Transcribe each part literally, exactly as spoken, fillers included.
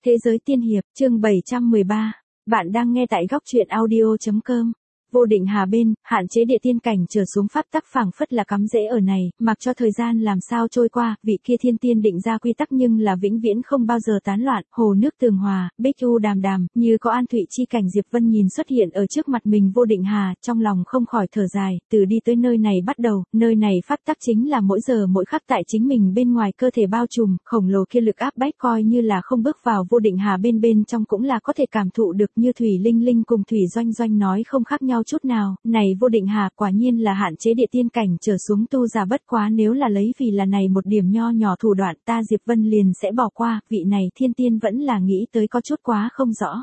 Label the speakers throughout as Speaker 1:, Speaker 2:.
Speaker 1: Thế giới tiên hiệp, chương bảy trăm mười ba. Bạn đang nghe tại góc truyện audio chấm com. Vô định hà bên, hạn chế địa tiên cảnh trở xuống pháp tắc phảng phất là cắm rễ ở này, mặc cho thời gian làm sao trôi qua, vị kia thiên tiên định ra quy tắc nhưng là vĩnh viễn không bao giờ tán loạn, hồ nước tường hòa, bích u đàm đàm, như có an thủy chi cảnh. Diệp Vân nhìn xuất hiện ở trước mặt mình vô định hà, trong lòng không khỏi thở dài, từ đi tới nơi này bắt đầu, nơi này pháp tắc chính là mỗi giờ mỗi khắc tại chính mình bên ngoài cơ thể bao trùm, khổng lồ kia lực áp bách coi như là không bước vào vô định hà bên bên trong cũng là có thể cảm thụ được, như Thủy Linh Linh cùng Thủy Doanh Doanh nói không khác nhau chút nào, này vô định hà quả nhiên là hạn chế địa tiên cảnh trở xuống tu giả, bất quá nếu là lấy vì là này một điểm nho nhỏ thủ đoạn ta Diệp Vân liền sẽ bỏ qua, vị này thiên tiên vẫn là nghĩ tới có chút quá không rõ.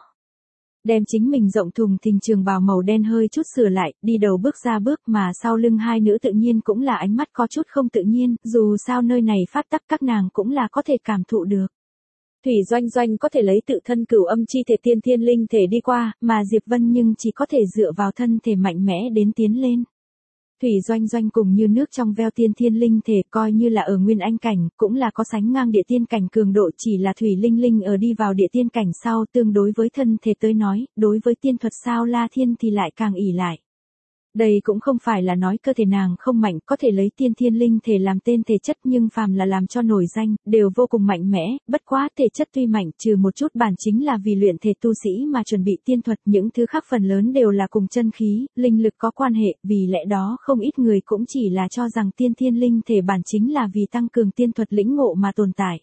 Speaker 1: Đem chính mình rộng thùng thình trường bào màu đen hơi chút sửa lại, đi đầu bước ra bước mà sau lưng hai nữ tự nhiên cũng là ánh mắt có chút không tự nhiên, dù sao nơi này pháp tắc các nàng cũng là có thể cảm thụ được. Thủy Doanh Doanh có thể lấy tự thân cửu âm chi thể tiên thiên linh thể đi qua, mà Diệp Vân nhưng chỉ có thể dựa vào thân thể mạnh mẽ đến tiến lên. Thủy Doanh Doanh cùng như nước trong veo tiên thiên linh thể coi như là ở nguyên anh cảnh, cũng là có sánh ngang địa tiên cảnh cường độ, chỉ là Thủy Linh Linh ở đi vào địa tiên cảnh sau tương đối với thân thể tới nói, đối với tiên thuật sao La Thiên thì lại càng ỷ lại. Đây cũng không phải là nói cơ thể nàng không mạnh, có thể lấy tiên thiên linh thể làm tên thể chất nhưng phàm là làm cho nổi danh, đều vô cùng mạnh mẽ, bất quá thể chất tuy mạnh trừ một chút bản chính là vì luyện thể tu sĩ mà chuẩn bị tiên thuật, những thứ khác phần lớn đều là cùng chân khí, linh lực có quan hệ, vì lẽ đó không ít người cũng chỉ là cho rằng tiên thiên linh thể bản chính là vì tăng cường tiên thuật lĩnh ngộ mà tồn tại.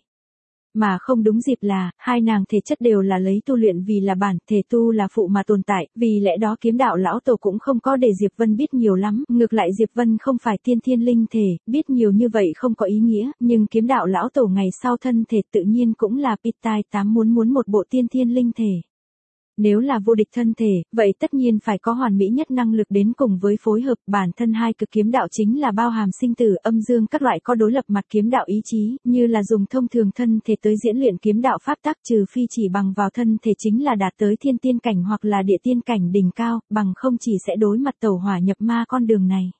Speaker 1: Mà không đúng dịp là, hai nàng thể chất đều là lấy tu luyện vì là bản, thể tu là phụ mà tồn tại, vì lẽ đó kiếm đạo lão tổ cũng không có để Diệp Vân biết nhiều lắm, ngược lại Diệp Vân không phải tiên thiên linh thể, biết nhiều như vậy không có ý nghĩa, nhưng kiếm đạo lão tổ ngày sau thân thể tự nhiên cũng là Pitai tám muốn muốn một bộ tiên thiên linh thể. Nếu là vô địch thân thể, vậy tất nhiên phải có hoàn mỹ nhất năng lực đến cùng với phối hợp, bản thân hai cực kiếm đạo chính là bao hàm sinh tử, âm dương các loại có đối lập mặt kiếm đạo ý chí, như là dùng thông thường thân thể tới diễn luyện kiếm đạo pháp tắc, trừ phi chỉ bằng vào thân thể chính là đạt tới thiên tiên cảnh hoặc là địa tiên cảnh đỉnh cao, bằng không chỉ sẽ đối mặt tẩu hỏa nhập ma con đường này.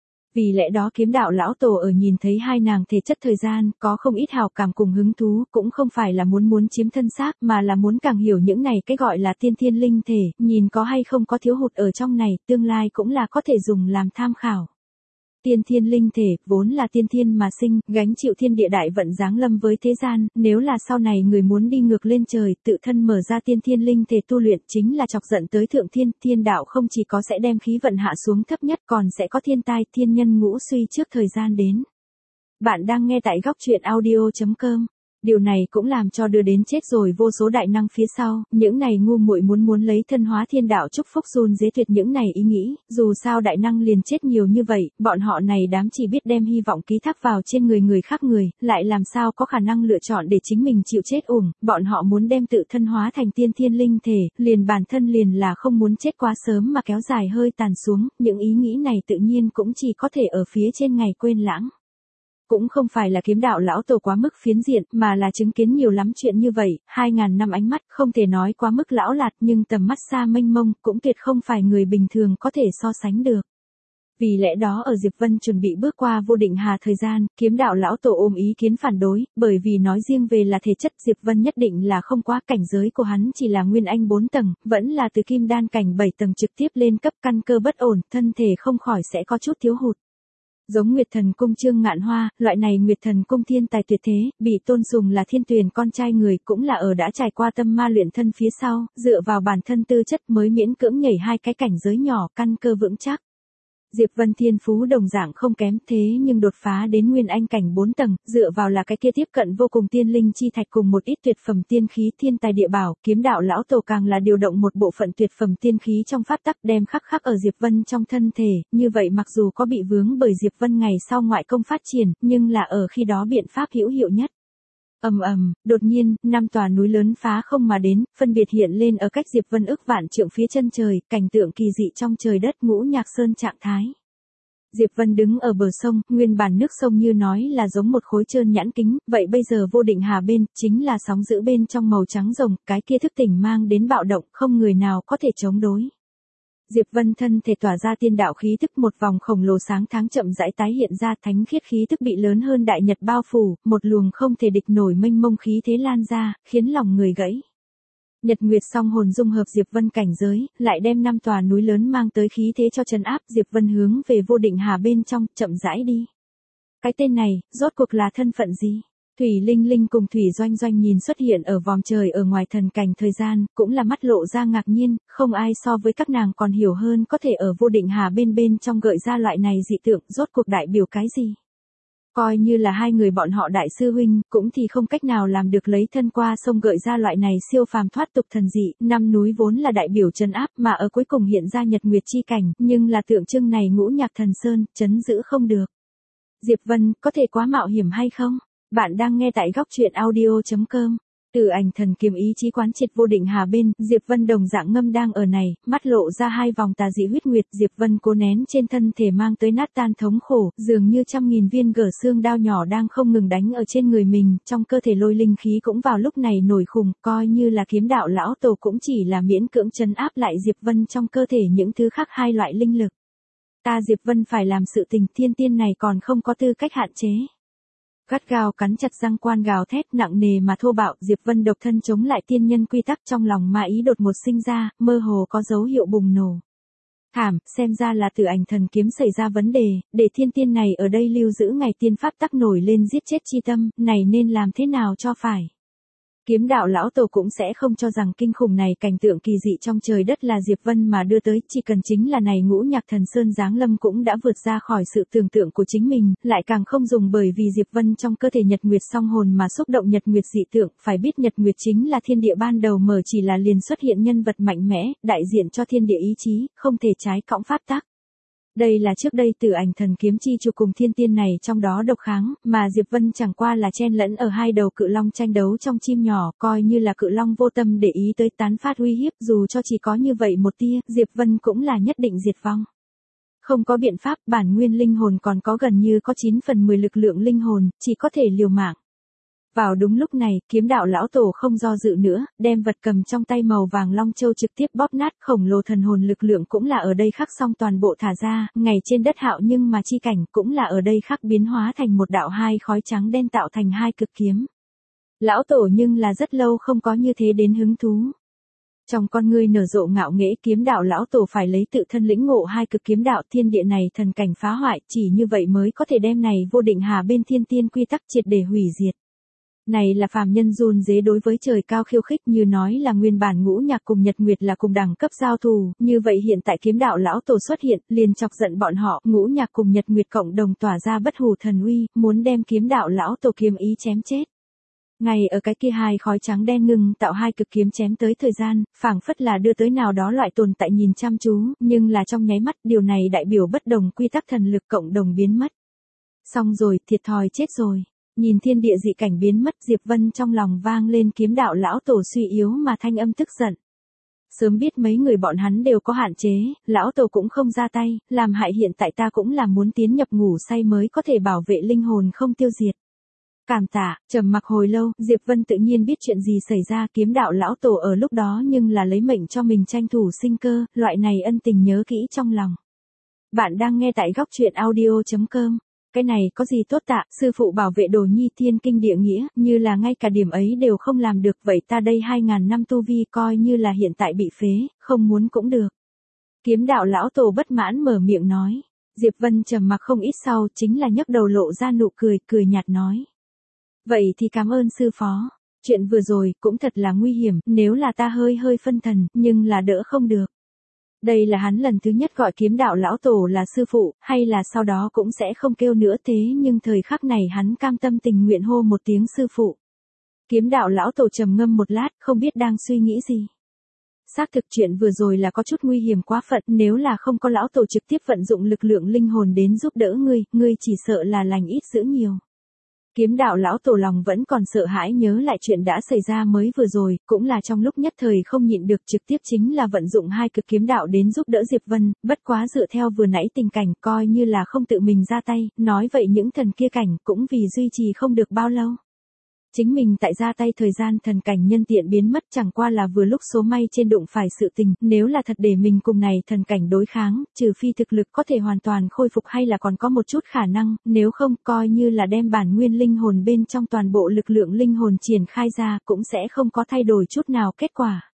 Speaker 1: Vì lẽ đó kiếm đạo lão tổ ở nhìn thấy hai nàng thể chất thời gian, có không ít hào cảm cùng hứng thú, cũng không phải là muốn muốn chiếm thân xác, mà là muốn càng hiểu những này cái gọi là tiên thiên linh thể, nhìn có hay không có thiếu hụt ở trong này, tương lai cũng là có thể dùng làm tham khảo. Tiên thiên linh thể, vốn là tiên thiên mà sinh, gánh chịu thiên địa đại vận giáng lâm với thế gian, nếu là sau này người muốn đi ngược lên trời, tự thân mở ra tiên thiên linh thể tu luyện chính là chọc giận tới thượng thiên, thiên đạo không chỉ có sẽ đem khí vận hạ xuống thấp nhất còn sẽ có thiên tai, thiên nhân ngũ suy trước thời gian đến. Bạn đang nghe tại góc truyện audio chấm com. Điều này cũng làm cho đưa đến chết rồi vô số đại năng phía sau, những này ngu muội muốn muốn lấy thân hóa thiên đạo chúc phúc run dế tuyệt những này ý nghĩ, dù sao đại năng liền chết nhiều như vậy, bọn họ này đám chỉ biết đem hy vọng ký thác vào trên người người khác người, lại làm sao có khả năng lựa chọn để chính mình chịu chết uổng, bọn họ muốn đem tự thân hóa thành tiên thiên linh thể, liền bản thân liền là không muốn chết quá sớm mà kéo dài hơi tàn xuống, những ý nghĩ này tự nhiên cũng chỉ có thể ở phía trên ngày quên lãng. Cũng không phải là kiếm đạo lão tổ quá mức phiến diện, mà là chứng kiến nhiều lắm chuyện như vậy, hai ngàn năm ánh mắt, không thể nói quá mức lão lạt nhưng tầm mắt xa mênh mông, cũng tuyệt không phải người bình thường có thể so sánh được. Vì lẽ đó ở Diệp Vân chuẩn bị bước qua vô định hà thời gian, kiếm đạo lão tổ ôm ý kiến phản đối, bởi vì nói riêng về là thể chất Diệp Vân nhất định là không quá, cảnh giới của hắn chỉ là nguyên anh bốn tầng, vẫn là từ kim đan cảnh bảy tầng trực tiếp lên cấp, căn cơ bất ổn, thân thể không khỏi sẽ có chút thiếu hụt. Giống Nguyệt Thần Cung Trương Ngạn Hoa, loại này Nguyệt Thần Cung thiên tài tuyệt thế, bị tôn sùng là thiên tuyền con trai người, cũng là ở đã trải qua tâm ma luyện thân phía sau, dựa vào bản thân tư chất mới miễn cưỡng nhảy hai cái cảnh giới nhỏ, căn cơ vững chắc. Diệp Vân thiên phú đồng dạng không kém, thế nhưng đột phá đến nguyên anh cảnh bốn tầng, dựa vào là cái kia tiếp cận vô cùng tiên linh chi thạch cùng một ít tuyệt phẩm tiên khí thiên tài địa bảo, kiếm đạo lão tổ càng là điều động một bộ phận tuyệt phẩm tiên khí trong pháp tắc đem khắc khắc ở Diệp Vân trong thân thể, như vậy mặc dù có bị vướng bởi Diệp Vân ngày sau ngoại công phát triển, nhưng là ở khi đó biện pháp hữu hiệu nhất. Ầm ầm, đột nhiên, năm tòa núi lớn phá không mà đến, phân biệt hiện lên ở cách Diệp Vân ức vạn trượng phía chân trời, cảnh tượng kỳ dị trong trời đất ngũ nhạc sơn trạng thái. Diệp Vân đứng ở bờ sông, nguyên bản nước sông như nói là giống một khối trơn nhẵn kính, vậy bây giờ vô định hà bên, chính là sóng dữ bên trong màu trắng rồng, cái kia thức tỉnh mang đến bạo động, không người nào có thể chống đối. Diệp Vân thân thể tỏa ra tiên đạo khí tức, một vòng khổng lồ sáng tháng chậm rãi tái hiện ra, thánh khiết khí tức bị lớn hơn đại nhật bao phủ, một luồng không thể địch nổi mênh mông khí thế lan ra, khiến lòng người gãy. Nhật Nguyệt song hồn dung hợp Diệp Vân cảnh giới, lại đem năm tòa núi lớn mang tới khí thế cho trấn áp, Diệp Vân hướng về vô định hà bên trong, chậm rãi đi. Cái tên này, rốt cuộc là thân phận gì? Thủy Linh Linh cùng Thủy Doanh Doanh nhìn xuất hiện ở vòm trời ở ngoài thần cảnh thời gian, cũng là mắt lộ ra ngạc nhiên, không ai so với các nàng còn hiểu hơn có thể ở vô định hà bên bên trong gợi ra loại này dị tượng, rốt cuộc đại biểu cái gì? Coi như là hai người bọn họ đại sư huynh, cũng thì không cách nào làm được lấy thân qua sông gợi ra loại này siêu phàm thoát tục thần dị, năm núi vốn là đại biểu trấn áp mà ở cuối cùng hiện ra nhật nguyệt chi cảnh, nhưng là tượng trưng này ngũ nhạc thần sơn, trấn giữ không được. Diệp Vân, có thể quá mạo hiểm hay không? Bạn đang nghe tại góc truyện audio chấm com. Từ ảnh thần kiếm ý chí quán triệt vô định hà bên, Diệp Vân đồng dạng ngâm đang ở này, mắt lộ ra hai vòng tà dị huyết nguyệt, Diệp Vân cố nén trên thân thể mang tới nát tan thống khổ, dường như trăm nghìn viên gở xương đao nhỏ đang không ngừng đánh ở trên người mình, trong cơ thể lôi linh khí cũng vào lúc này nổi khùng, coi như là kiếm đạo lão tổ cũng chỉ là miễn cưỡng trấn áp lại Diệp Vân trong cơ thể những thứ khác hai loại linh lực. Ta Diệp Vân phải làm sự tình, thiên tiên này còn không có tư cách hạn chế. Gắt gao cắn chặt răng quan gào thét nặng nề mà thô bạo, Diệp Vân độc thân chống lại tiên nhân quy tắc, trong lòng ma ý đột một sinh ra, mơ hồ có dấu hiệu bùng nổ. Thảm, xem ra là Tử Ảnh thần kiếm xảy ra vấn đề, để thiên tiên này ở đây lưu giữ ngày tiên pháp tắc nổi lên giết chết chi tâm, này nên làm thế nào cho phải. Kiếm đạo lão tổ cũng sẽ không cho rằng kinh khủng này cảnh tượng kỳ dị trong trời đất là Diệp Vân mà đưa tới, chỉ cần chính là này ngũ nhạc thần sơn giáng lâm cũng đã vượt ra khỏi sự tưởng tượng của chính mình, lại càng không dùng bởi vì Diệp Vân trong cơ thể nhật nguyệt song hồn mà xúc động nhật nguyệt dị tượng, phải biết nhật nguyệt chính là thiên địa ban đầu mở, chỉ là liền xuất hiện nhân vật mạnh mẽ, đại diện cho thiên địa ý chí, không thể trái cõng pháp tắc. Đây là trước đây Tử Ảnh thần kiếm chi chủ cùng thiên tiên này trong đó độc kháng, mà Diệp Vân chẳng qua là chen lẫn ở hai đầu cự long tranh đấu trong chim nhỏ, coi như là cự long vô tâm để ý tới tán phát uy hiếp, dù cho chỉ có như vậy một tia, Diệp Vân cũng là nhất định diệt vong. Không có biện pháp, bản nguyên linh hồn còn có gần như có chín phần mười lực lượng linh hồn, chỉ có thể liều mạng. Vào đúng lúc này, kiếm đạo lão tổ không do dự nữa, đem vật cầm trong tay màu vàng long châu trực tiếp bóp nát, khổng lồ thần hồn lực lượng cũng là ở đây khắc xong toàn bộ thả ra, ngày trên đất hạo nhưng mà chi cảnh cũng là ở đây khắc biến hóa thành một đạo hai khói trắng đen tạo thành hai cực kiếm. Lão tổ nhưng là rất lâu không có như thế đến hứng thú. Trong con ngươi nở rộ ngạo nghễ, kiếm đạo lão tổ phải lấy tự thân lĩnh ngộ hai cực kiếm đạo thiên địa này thần cảnh phá hoại, chỉ như vậy mới có thể đem này vô định hà bên thiên tiên quy tắc triệt để hủy diệt. Này là phàm nhân run rế đối với trời cao khiêu khích, như nói là nguyên bản ngũ nhạc cùng nhật nguyệt là cùng đẳng cấp giao thù, như vậy hiện tại kiếm đạo lão tổ xuất hiện, liền chọc giận bọn họ, ngũ nhạc cùng nhật nguyệt cộng đồng tỏa ra bất hủ thần uy, muốn đem kiếm đạo lão tổ kiếm ý chém chết. Ngay ở cái kia hai khói trắng đen ngưng tạo hai cực kiếm chém tới thời gian, phảng phất là đưa tới nào đó loại tồn tại nhìn chăm chú, nhưng là trong nháy mắt, điều này đại biểu bất đồng quy tắc thần lực cộng đồng biến mất. Xong rồi, thiệt thòi chết rồi. Nhìn thiên địa dị cảnh biến mất, Diệp Vân trong lòng vang lên kiếm đạo lão tổ suy yếu mà thanh âm tức giận. Sớm biết mấy người bọn hắn đều có hạn chế, lão tổ cũng không ra tay, làm hại hiện tại ta cũng là muốn tiến nhập ngủ say mới có thể bảo vệ linh hồn không tiêu diệt. Cảm tạ, trầm mặc hồi lâu, Diệp Vân tự nhiên biết chuyện gì xảy ra, kiếm đạo lão tổ ở lúc đó nhưng là lấy mệnh cho mình tranh thủ sinh cơ, loại này ân tình nhớ kỹ trong lòng. Bạn đang nghe tại góc truyện audio chấm com. Cái này có gì tốt tạ, sư phụ bảo vệ đồ nhi thiên kinh địa nghĩa, như là ngay cả điểm ấy đều không làm được, vậy ta đây hai ngàn năm tu vi coi như là hiện tại bị phế, không muốn cũng được. Kiếm đạo lão tổ bất mãn mở miệng nói. Diệp Vân trầm mặc không ít sau, chính là nhấc đầu lộ ra nụ cười, cười nhạt nói. Vậy thì cảm ơn sư phó. Chuyện vừa rồi cũng thật là nguy hiểm, nếu là ta hơi hơi phân thần, nhưng là đỡ không được. Đây là hắn lần thứ nhất gọi kiếm đạo lão tổ là sư phụ, hay là sau đó cũng sẽ không kêu nữa, thế nhưng thời khắc này hắn cam tâm tình nguyện hô một tiếng sư phụ. Kiếm đạo lão tổ trầm ngâm một lát, không biết đang suy nghĩ gì. Xác thực chuyện vừa rồi là có chút nguy hiểm quá phận, nếu là không có lão tổ trực tiếp vận dụng lực lượng linh hồn đến giúp đỡ ngươi, ngươi chỉ sợ là lành ít dữ nhiều. Kiếm đạo lão tổ lòng vẫn còn sợ hãi nhớ lại chuyện đã xảy ra mới vừa rồi, cũng là trong lúc nhất thời không nhịn được, trực tiếp chính là vận dụng hai cực kiếm đạo đến giúp đỡ Diệp Vân, bất quá dựa theo vừa nãy tình cảnh coi như là không tự mình ra tay, nói vậy những thần kia cảnh cũng vì duy trì không được bao lâu. Chính mình tại ra tay thời gian thần cảnh nhân tiện biến mất, chẳng qua là vừa lúc số may trên đụng phải sự tình, nếu là thật để mình cùng này thần cảnh đối kháng, trừ phi thực lực có thể hoàn toàn khôi phục hay là còn có một chút khả năng, nếu không coi như là đem bản nguyên linh hồn bên trong toàn bộ lực lượng linh hồn triển khai ra cũng sẽ không có thay đổi chút nào kết quả.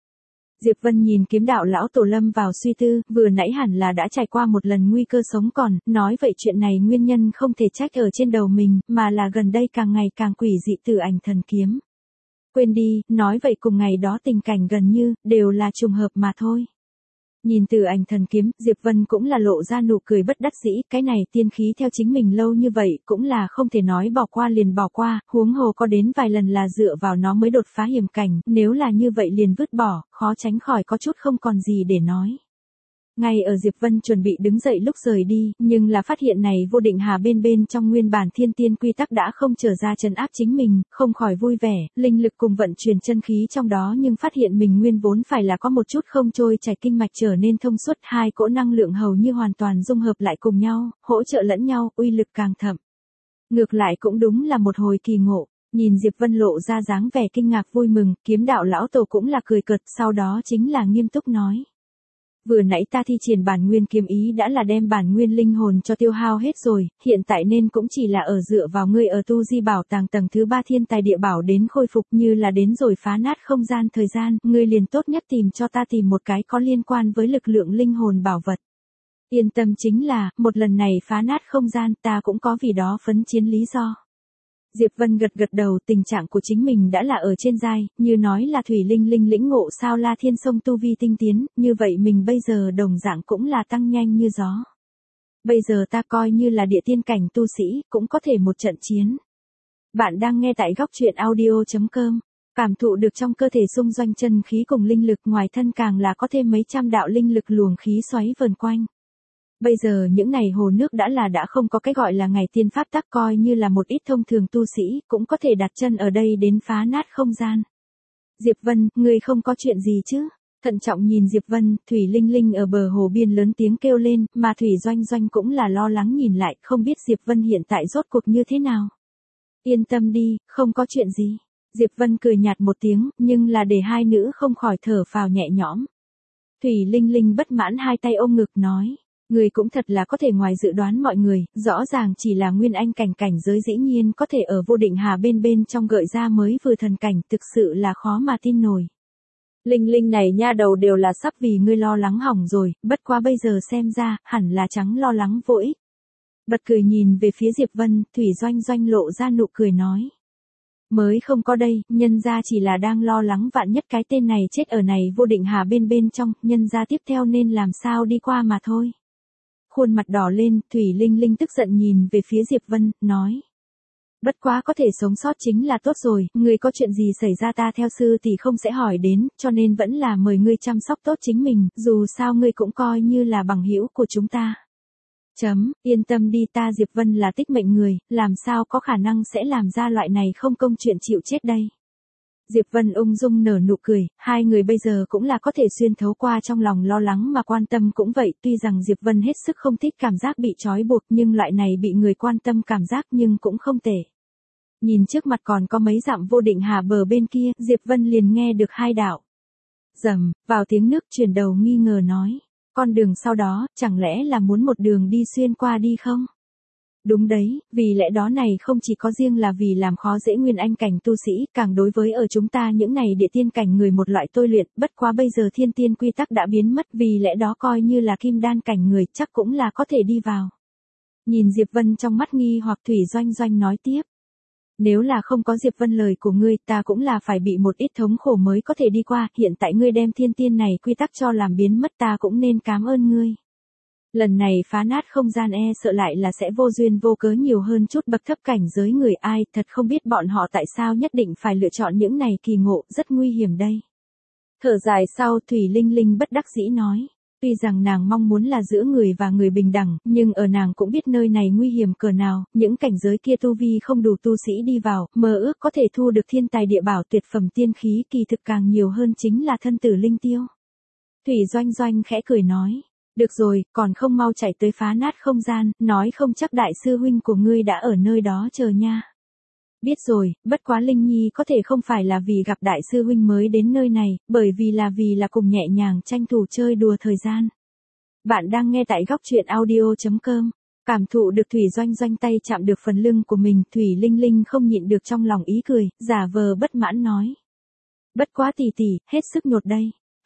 Speaker 1: Diệp Vân nhìn kiếm đạo lão tổ lâm vào suy tư, vừa nãy hẳn là đã trải qua một lần nguy cơ sống còn, nói vậy chuyện này nguyên nhân không thể trách ở trên đầu mình, mà là gần đây càng ngày càng quỷ dị Tử Ảnh Thần Kiếm. Quên đi, nói vậy cùng ngày đó tình cảnh gần như, đều là trùng hợp mà thôi. Nhìn Tử Ảnh Thần Kiếm, Diệp Vân cũng là lộ ra nụ cười bất đắc dĩ, cái này tiên khí theo chính mình lâu như vậy, cũng là không thể nói bỏ qua liền bỏ qua, huống hồ có đến vài lần là dựa vào nó mới đột phá hiểm cảnh, nếu là như vậy liền vứt bỏ, khó tránh khỏi có chút không còn gì để nói. Ngay ở Diệp Vân chuẩn bị đứng dậy lúc rời đi, nhưng là phát hiện này vô định hà bên bên trong nguyên bản thiên tiên quy tắc đã không trở ra trấn áp chính mình, không khỏi vui vẻ, linh lực cùng vận chuyển chân khí trong đó nhưng phát hiện mình nguyên vốn phải là có một chút không trôi chảy kinh mạch trở nên thông suốt, hai cỗ năng lượng hầu như hoàn toàn dung hợp lại cùng nhau, hỗ trợ lẫn nhau, uy lực càng thậm. Ngược lại cũng đúng là một hồi kỳ ngộ. Nhìn Diệp Vân lộ ra dáng vẻ kinh ngạc vui mừng, kiếm đạo lão tổ cũng là cười cợt, sau đó chính là nghiêm túc nói. Vừa nãy ta thi triển bản nguyên kiếm ý đã là đem bản nguyên linh hồn cho tiêu hao hết rồi, hiện tại nên cũng chỉ là ở dựa vào ngươi ở tu di bảo tàng tầng thứ ba thiên tài địa bảo đến khôi phục như là đến rồi phá nát không gian thời gian, ngươi liền tốt nhất tìm cho ta tìm một cái có liên quan với lực lượng linh hồn bảo vật. Yên tâm chính là, một lần này phá nát không gian ta cũng có vì đó phấn chiến lý do. Diệp Vân gật gật đầu, tình trạng của chính mình đã là ở trên giai, như nói là thủy linh linh lĩnh ngộ sao La Thiên Sông tu vi tinh tiến, như vậy mình bây giờ đồng dạng cũng là tăng nhanh như gió. Bây giờ ta coi như là địa tiên cảnh tu sĩ, cũng có thể một trận chiến. Bạn đang nghe tại góc truyện audio chấm com, cảm thụ được trong cơ thể xung doanh chân khí cùng linh lực, ngoài thân càng là có thêm mấy trăm đạo linh lực luồng khí xoáy vần quanh. Bây giờ những này hồ nước đã là đã không có cái gọi là ngày tiên pháp tắc, coi như là một ít thông thường tu sĩ, cũng có thể đặt chân ở đây đến phá nát không gian. Diệp Vân, ngươi không có chuyện gì chứ? Thận trọng nhìn Diệp Vân, Thủy Linh Linh ở bờ hồ biên lớn tiếng kêu lên, mà Thủy Doanh Doanh cũng là lo lắng nhìn lại, không biết Diệp Vân hiện tại rốt cuộc như thế nào. Yên tâm đi, không có chuyện gì. Diệp Vân cười nhạt một tiếng, nhưng là để hai nữ không khỏi thở phào nhẹ nhõm. Thủy Linh Linh bất mãn hai tay ôm ngực nói. Người cũng thật là có thể ngoài dự đoán mọi người, rõ ràng chỉ là nguyên anh cảnh cảnh giới dĩ nhiên có thể ở vô định hà bên bên trong gợi ra mới vừa thần cảnh, thực sự là khó mà tin nổi. Linh Linh này nha đầu đều là sắp vì ngươi lo lắng hỏng rồi, bất quá bây giờ xem ra, hẳn là trắng lo lắng vô ích. Bật cười nhìn về phía Diệp Vân, Thủy Doanh Doanh lộ ra nụ cười nói. Mới không có đây, nhân gia chỉ là đang lo lắng vạn nhất cái tên này chết ở này vô định hà bên bên trong, nhân gia tiếp theo nên làm sao đi qua mà thôi. Khuôn mặt đỏ lên, Thủy Linh Linh tức giận nhìn về phía Diệp Vân, nói. Bất quá có thể sống sót chính là tốt rồi, người có chuyện gì xảy ra ta theo sư thì không sẽ hỏi đến, cho nên vẫn là mời ngươi chăm sóc tốt chính mình, dù sao ngươi cũng coi như là bằng hữu của chúng ta. Chấm, yên tâm đi, ta Diệp Vân là tích mệnh người, làm sao có khả năng sẽ làm ra loại này không công chuyện chịu chết đây. Diệp Vân ung dung nở nụ cười, hai người bây giờ cũng là có thể xuyên thấu qua trong lòng lo lắng mà quan tâm cũng vậy, tuy rằng Diệp Vân hết sức không thích cảm giác bị trói buộc nhưng loại này bị người quan tâm cảm giác nhưng cũng không tệ. Nhìn trước mặt còn có mấy dặm vô định hà bờ bên kia, Diệp Vân liền nghe được hai đạo. Rầm, vào tiếng nước chuyển đầu nghi ngờ nói, con đường sau đó, chẳng lẽ là muốn một đường đi xuyên qua đi không? Đúng đấy, vì lẽ đó này không chỉ có riêng là vì làm khó dễ nguyên anh cảnh tu sĩ, càng đối với ở chúng ta những này địa tiên cảnh người một loại tôi luyện, bất quá bây giờ thiên tiên quy tắc đã biến mất, vì lẽ đó coi như là kim đan cảnh người chắc cũng là có thể đi vào. Nhìn Diệp Vân trong mắt nghi hoặc Thủy Doanh Doanh nói tiếp. Nếu là không có Diệp Vân lời của ngươi, ta cũng là phải bị một ít thống khổ mới có thể đi qua, hiện tại ngươi đem thiên tiên này quy tắc cho làm biến mất ta cũng nên cảm ơn ngươi. Lần này phá nát không gian e sợ lại là sẽ vô duyên vô cớ nhiều hơn chút bậc thấp cảnh giới người ai, thật không biết bọn họ tại sao nhất định phải lựa chọn những này kỳ ngộ, rất nguy hiểm đây. Thở dài sau Thủy Linh Linh bất đắc dĩ nói, tuy rằng nàng mong muốn là giữa người và người bình đẳng, nhưng ở nàng cũng biết nơi này nguy hiểm cỡ nào, những cảnh giới kia tu vi không đủ tu sĩ đi vào, mơ ước có thể thu được thiên tài địa bảo tuyệt phẩm tiên khí kỳ thực càng nhiều hơn chính là thân tử linh tiêu. Thủy Doanh Doanh khẽ cười nói. Được rồi, còn không mau chạy tới phá nát không gian, nói không chắc đại sư huynh của ngươi đã ở nơi đó chờ nha. Biết rồi, bất quá Linh Nhi có thể không phải là vì gặp đại sư huynh mới đến nơi này, bởi vì là vì là cùng nhẹ nhàng tranh thủ chơi đùa thời gian. Bạn đang nghe tại góc truyện audio chấm com, cảm thụ được Thủy Doanh Doanh tay chạm được phần lưng của mình, Thủy Linh Linh không nhịn được trong lòng ý cười, giả vờ bất mãn nói. Bất quá tỷ tỷ, hết sức nhột đây.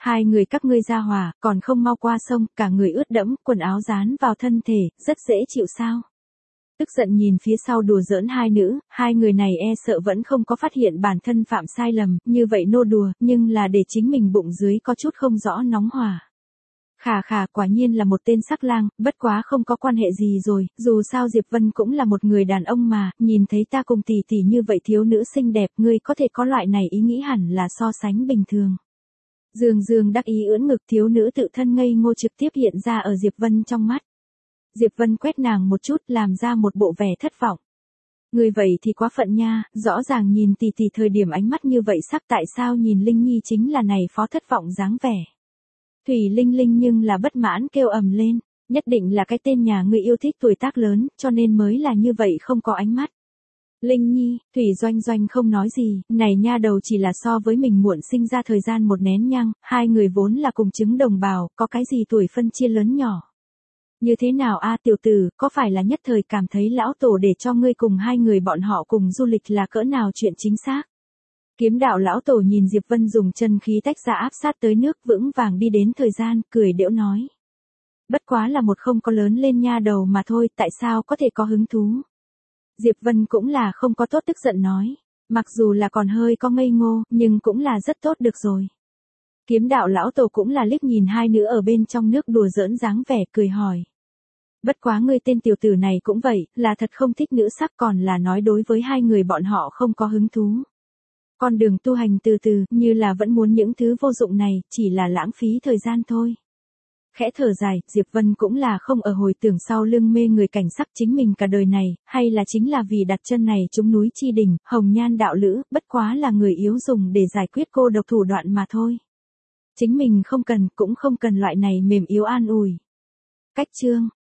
Speaker 1: Hai người các ngươi ra hòa, còn không mau qua sông, cả người ướt đẫm, quần áo dán vào thân thể, rất dễ chịu sao. Tức giận nhìn phía sau đùa giỡn hai nữ, hai người này e sợ vẫn không có phát hiện bản thân phạm sai lầm, như vậy nô đùa, nhưng là để chính mình bụng dưới có chút không rõ nóng hỏa. Khà khà, quả nhiên là một tên sắc lang, bất quá không có quan hệ gì rồi, dù sao Diệp Vân cũng là một người đàn ông mà, nhìn thấy ta cùng tỷ tỷ như vậy thiếu nữ xinh đẹp, ngươi có thể có loại này ý nghĩ hẳn là so sánh bình thường. Dương Dương đắc ý ưỡn ngực, thiếu nữ tự thân ngây ngô trực tiếp hiện ra ở Diệp Vân trong mắt. Diệp Vân quét nàng một chút, làm ra một bộ vẻ thất vọng. Người vậy thì quá phận nha, rõ ràng nhìn tỷ tỷ thời điểm ánh mắt như vậy sắc, tại sao nhìn Linh Nhi chính là này phó thất vọng dáng vẻ. Thủy Linh Linh nhưng là bất mãn kêu ầm lên, nhất định là cái tên nhà ngươi yêu thích tuổi tác lớn, cho nên mới là như vậy không có ánh mắt. Linh Nhi, Thủy Doanh Doanh không nói gì, này nha đầu chỉ là so với mình muộn sinh ra thời gian một nén nhang, hai người vốn là cùng chứng đồng bào, có cái gì tuổi phân chia lớn nhỏ. Như thế nào a tiểu tử, có phải là nhất thời cảm thấy lão tổ để cho ngươi cùng hai người bọn họ cùng du lịch là cỡ nào chuyện chính xác? Kiếm đạo lão tổ nhìn Diệp Vân dùng chân khí tách ra áp sát tới nước, vững vàng đi đến thời gian, cười đễu nói. Bất quá là một không có lớn lên nha đầu mà thôi, tại sao có thể có hứng thú? Diệp Vân cũng là không có tốt, tức giận nói. Mặc dù là còn hơi có ngây ngô, nhưng cũng là rất tốt được rồi. Kiếm đạo lão tổ cũng là liếc nhìn hai nữ ở bên trong nước đùa giỡn dáng vẻ, cười hỏi. Bất quá ngươi tên tiểu tử này cũng vậy, là thật không thích nữ sắc, còn là nói đối với hai người bọn họ không có hứng thú. Con đường tu hành từ từ, như là vẫn muốn những thứ vô dụng này, chỉ là lãng phí thời gian thôi. Khẽ thở dài, Diệp Vân cũng là không ở hồi tưởng sau lưng mê người cảnh sắc chính mình cả đời này, hay là chính là vì đặt chân này trúng núi chi đỉnh, hồng nhan đạo lữ, bất quá là người yếu dùng để giải quyết cô độc thủ đoạn mà thôi. Chính mình không cần, cũng không cần loại này mềm yếu an ủi. Cách chương